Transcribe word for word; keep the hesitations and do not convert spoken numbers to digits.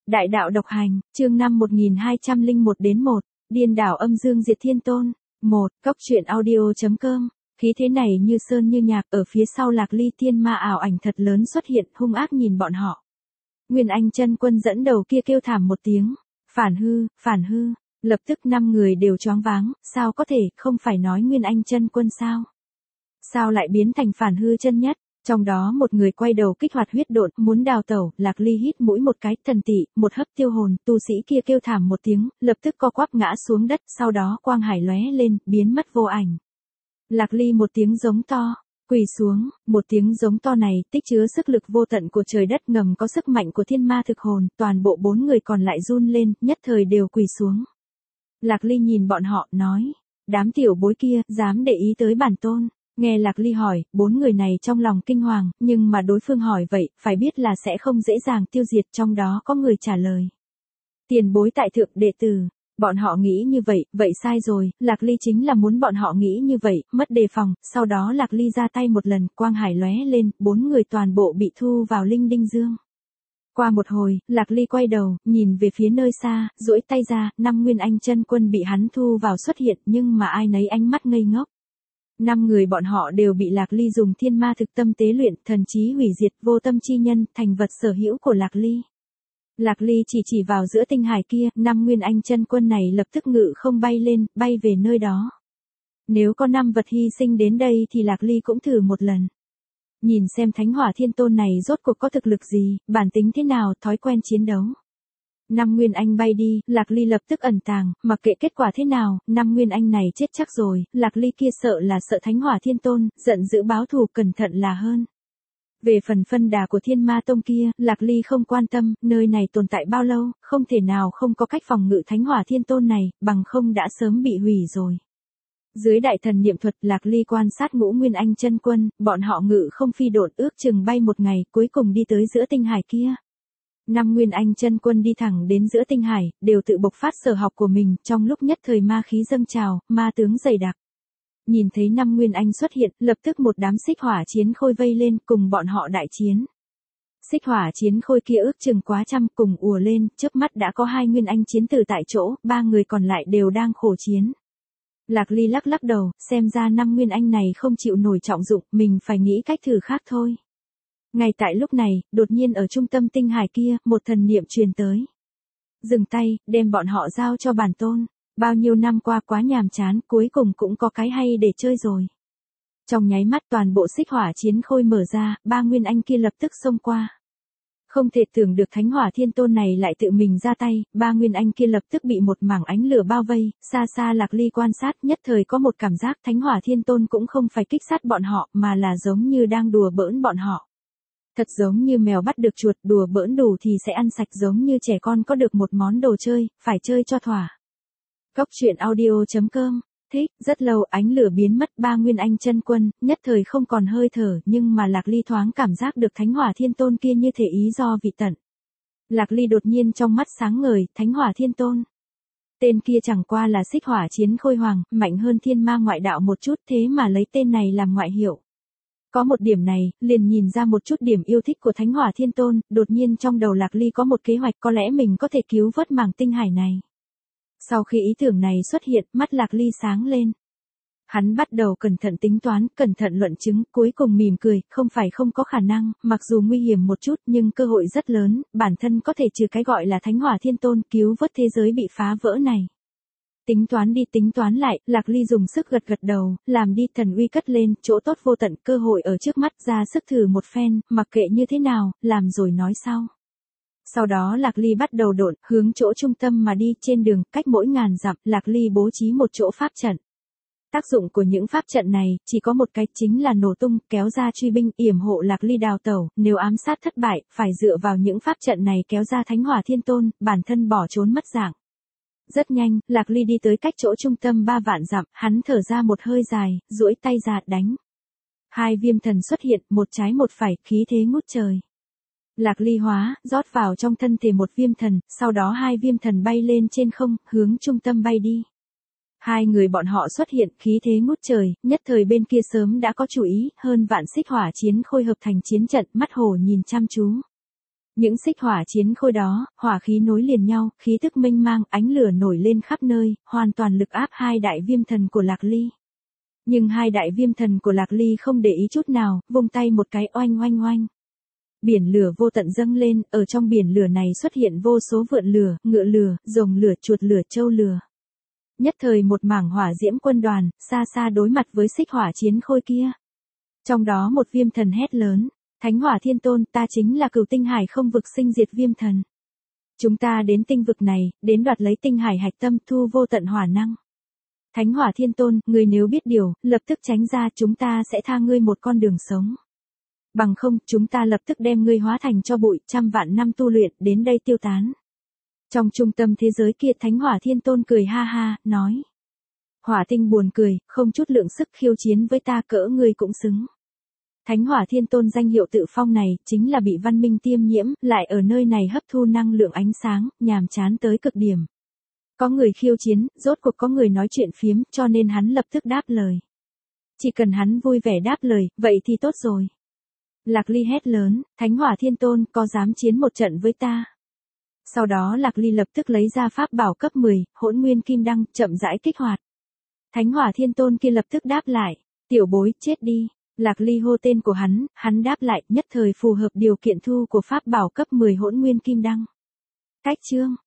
Đại đạo độc hành, chương năm một nghìn hai trăm lẻ một đến một, điên đảo âm dương diệt thiên tôn. một. Cốc truyện audio chấm com. Khí thế này như sơn như nhạc, ở phía sau Lạc Ly thiên ma ảo ảnh thật lớn xuất hiện, hung ác nhìn bọn họ. Nguyên Anh chân quân dẫn đầu kia kêu thảm một tiếng, phản hư, phản hư, lập tức năm người đều choáng váng, sao có thể, không phải nói Nguyên Anh chân quân sao? Sao lại biến thành phản hư chân nhất? Trong đó một người quay đầu kích hoạt huyết độn, muốn đào tẩu, Lạc Ly hít mũi một cái, thần tỷ, một hấp tiêu hồn, tu sĩ kia kêu thảm một tiếng, lập tức co quắp ngã xuống đất, sau đó quang hải lóe lên, biến mất vô ảnh. Lạc Ly một tiếng giống to, quỳ xuống, một tiếng giống to này, tích chứa sức lực vô tận của trời đất ngầm có sức mạnh của thiên ma thực hồn, toàn bộ bốn người còn lại run lên, nhất thời đều quỳ xuống. Lạc Ly nhìn bọn họ, nói, đám tiểu bối kia, dám để ý tới bản tôn. Nghe Lạc Ly hỏi, bốn người này trong lòng kinh hoàng, nhưng mà đối phương hỏi vậy, phải biết là sẽ không dễ dàng tiêu diệt, trong đó có người trả lời. Tiền bối tại thượng đệ tử, bọn họ nghĩ như vậy, vậy sai rồi, Lạc Ly chính là muốn bọn họ nghĩ như vậy, mất đề phòng, sau đó Lạc Ly ra tay một lần, quang hải lóe lên, bốn người toàn bộ bị thu vào linh đinh dương. Qua một hồi, Lạc Ly quay đầu, nhìn về phía nơi xa, duỗi tay ra, năm Nguyên Anh chân quân bị hắn thu vào xuất hiện, nhưng mà ai nấy ánh mắt ngây ngốc. Năm người bọn họ đều bị Lạc Ly dùng thiên ma thực tâm tế luyện, thần trí hủy diệt, vô tâm chi nhân, thành vật sở hữu của Lạc Ly. Lạc Ly chỉ chỉ vào giữa tinh hải kia, năm Nguyên Anh chân quân này lập tức ngự không bay lên, bay về nơi đó. Nếu có năm vật hy sinh đến đây thì Lạc Ly cũng thử một lần. Nhìn xem Thánh Hỏa Thiên Tôn này rốt cuộc có thực lực gì, bản tính thế nào, thói quen chiến đấu. Năm Nguyên Anh bay đi, Lạc Ly lập tức ẩn tàng, mặc kệ kết quả thế nào, năm Nguyên Anh này chết chắc rồi, Lạc Ly kia sợ là sợ Thánh Hỏa Thiên Tôn, giận dữ báo thù cẩn thận là hơn. Về phần phân đà của Thiên Ma Tông kia, Lạc Ly không quan tâm, nơi này tồn tại bao lâu, không thể nào không có cách phòng ngự Thánh Hỏa Thiên Tôn này, bằng không đã sớm bị hủy rồi. Dưới đại thần niệm thuật, Lạc Ly quan sát ngũ Nguyên Anh chân quân, bọn họ ngự không phi độn ước chừng bay một ngày, cuối cùng đi tới giữa tinh hải kia. Năm Nguyên Anh chân quân đi thẳng đến giữa tinh hải, đều tự bộc phát sở học của mình, trong lúc nhất thời ma khí dâng trào, ma tướng dày đặc. Nhìn thấy năm Nguyên Anh xuất hiện, lập tức một đám xích hỏa chiến khôi vây lên, cùng bọn họ đại chiến. Xích hỏa chiến khôi kia ước chừng quá trăm, cùng ùa lên, trước mắt đã có hai Nguyên Anh chiến tử tại chỗ, ba người còn lại đều đang khổ chiến. Lạc Ly lắc lắc đầu, xem ra năm Nguyên Anh này không chịu nổi trọng dụng, mình phải nghĩ cách thử khác thôi. Ngay tại lúc này, đột nhiên ở trung tâm tinh hải kia, một thần niệm truyền tới. Dừng tay, đem bọn họ giao cho bản tôn. Bao nhiêu năm qua quá nhàm chán, cuối cùng cũng có cái hay để chơi rồi. Trong nháy mắt toàn bộ xích hỏa chiến khôi mở ra, ba Nguyên Anh kia lập tức xông qua. Không thể tưởng được Thánh Hỏa Thiên Tôn này lại tự mình ra tay, ba Nguyên Anh kia lập tức bị một mảng ánh lửa bao vây, xa xa Lạc Ly quan sát nhất thời có một cảm giác Thánh Hỏa Thiên Tôn cũng không phải kích sát bọn họ mà là giống như đang đùa bỡn bọn họ. Thật giống như mèo bắt được chuột, đùa bỡn đủ thì sẽ ăn sạch, giống như trẻ con có được một món đồ chơi, phải chơi cho thỏa. Cốc truyện audio chấm com. Thích, rất lâu ánh lửa biến mất, ba Nguyên Anh chân quân, nhất thời không còn hơi thở, nhưng mà Lạc Ly thoáng cảm giác được Thánh Hỏa Thiên Tôn kia như thể ý do vị tận. Lạc Ly đột nhiên trong mắt sáng ngời, Thánh Hỏa Thiên Tôn. Tên kia chẳng qua là xích hỏa chiến khôi hoàng, mạnh hơn thiên ma ngoại đạo một chút, thế mà lấy tên này làm ngoại hiệu. Có một điểm này, liền nhìn ra một chút điểm yêu thích của Thánh Hỏa Thiên Tôn, đột nhiên trong đầu Lạc Ly có một kế hoạch, có lẽ mình có thể cứu vớt mảng tinh hải này. Sau khi ý tưởng này xuất hiện, mắt Lạc Ly sáng lên. Hắn bắt đầu cẩn thận tính toán, cẩn thận luận chứng, cuối cùng mỉm cười, không phải không có khả năng, mặc dù nguy hiểm một chút nhưng cơ hội rất lớn, bản thân có thể trừ cái gọi là Thánh Hỏa Thiên Tôn, cứu vớt thế giới bị phá vỡ này. Tính toán đi tính toán lại, Lạc Ly dùng sức gật gật đầu, làm đi, thần uy cất lên, chỗ tốt vô tận, cơ hội ở trước mắt, ra sức thử một phen, mặc kệ như thế nào, làm rồi nói sau. Sau đó Lạc Ly bắt đầu độn, hướng chỗ trung tâm mà đi, trên đường, cách mỗi ngàn dặm, Lạc Ly bố trí một chỗ pháp trận. Tác dụng của những pháp trận này, chỉ có một cái, chính là nổ tung, kéo ra truy binh, yểm hộ Lạc Ly đào tẩu, nếu ám sát thất bại, phải dựa vào những pháp trận này kéo ra Thánh Hỏa Thiên Tôn, bản thân bỏ trốn mất dạng. Rất nhanh, Lạc Ly đi tới cách chỗ trung tâm ba vạn dặm, hắn thở ra một hơi dài, duỗi tay ra, đánh. Hai viêm thần xuất hiện, một trái một phải, khí thế ngút trời. Lạc Ly hóa, rót vào trong thân thể một viêm thần, sau đó hai viêm thần bay lên trên không, hướng trung tâm bay đi. Hai người bọn họ xuất hiện, khí thế ngút trời, nhất thời bên kia sớm đã có chủ ý, hơn vạn xích hỏa chiến khôi hợp thành chiến trận, mắt hổ nhìn chăm chú. Những xích hỏa chiến khôi đó, hỏa khí nối liền nhau, khí tức mênh mang, ánh lửa nổi lên khắp nơi, hoàn toàn lực áp hai đại viêm thần của Lạc Ly. Nhưng hai đại viêm thần của Lạc Ly không để ý chút nào, vung tay một cái oanh oanh oanh. Biển lửa vô tận dâng lên, ở trong biển lửa này xuất hiện vô số vượn lửa, ngựa lửa, rồng lửa, chuột lửa, trâu lửa. Nhất thời một mảng hỏa diễm quân đoàn, xa xa đối mặt với xích hỏa chiến khôi kia. Trong đó một viêm thần hét lớn, Thánh Hỏa Thiên Tôn, ta chính là Cửu Tinh Hải không vực sinh diệt viêm thần. Chúng ta đến tinh vực này, đến đoạt lấy tinh hải hạch tâm thu vô tận hỏa năng. Thánh Hỏa Thiên Tôn, ngươi nếu biết điều, lập tức tránh ra, chúng ta sẽ tha ngươi một con đường sống. Bằng không, chúng ta lập tức đem ngươi hóa thành cho bụi, trăm vạn năm tu luyện, đến đây tiêu tán. Trong trung tâm thế giới kia Thánh Hỏa Thiên Tôn cười ha ha, nói. Hỏa tinh buồn cười, không chút lượng sức khiêu chiến với ta cỡ ngươi cũng xứng. Thánh Hỏa Thiên Tôn danh hiệu tự phong này, chính là bị văn minh tiêm nhiễm, lại ở nơi này hấp thu năng lượng ánh sáng, nhàm chán tới cực điểm. Có người khiêu chiến, rốt cuộc có người nói chuyện phiếm, cho nên hắn lập tức đáp lời. Chỉ cần hắn vui vẻ đáp lời, vậy thì tốt rồi. Lạc Ly hét lớn, Thánh Hỏa Thiên Tôn, có dám chiến một trận với ta? Sau đó Lạc Ly lập tức lấy ra pháp bảo cấp mười, hỗn nguyên kim đăng, chậm rãi kích hoạt. Thánh Hỏa Thiên Tôn kia lập tức đáp lại, tiểu bối, chết đi. Lạc Ly hô tên của hắn, hắn đáp lại, nhất thời phù hợp điều kiện thu của pháp bảo cấp mười hỗn nguyên kim đăng. Cách chương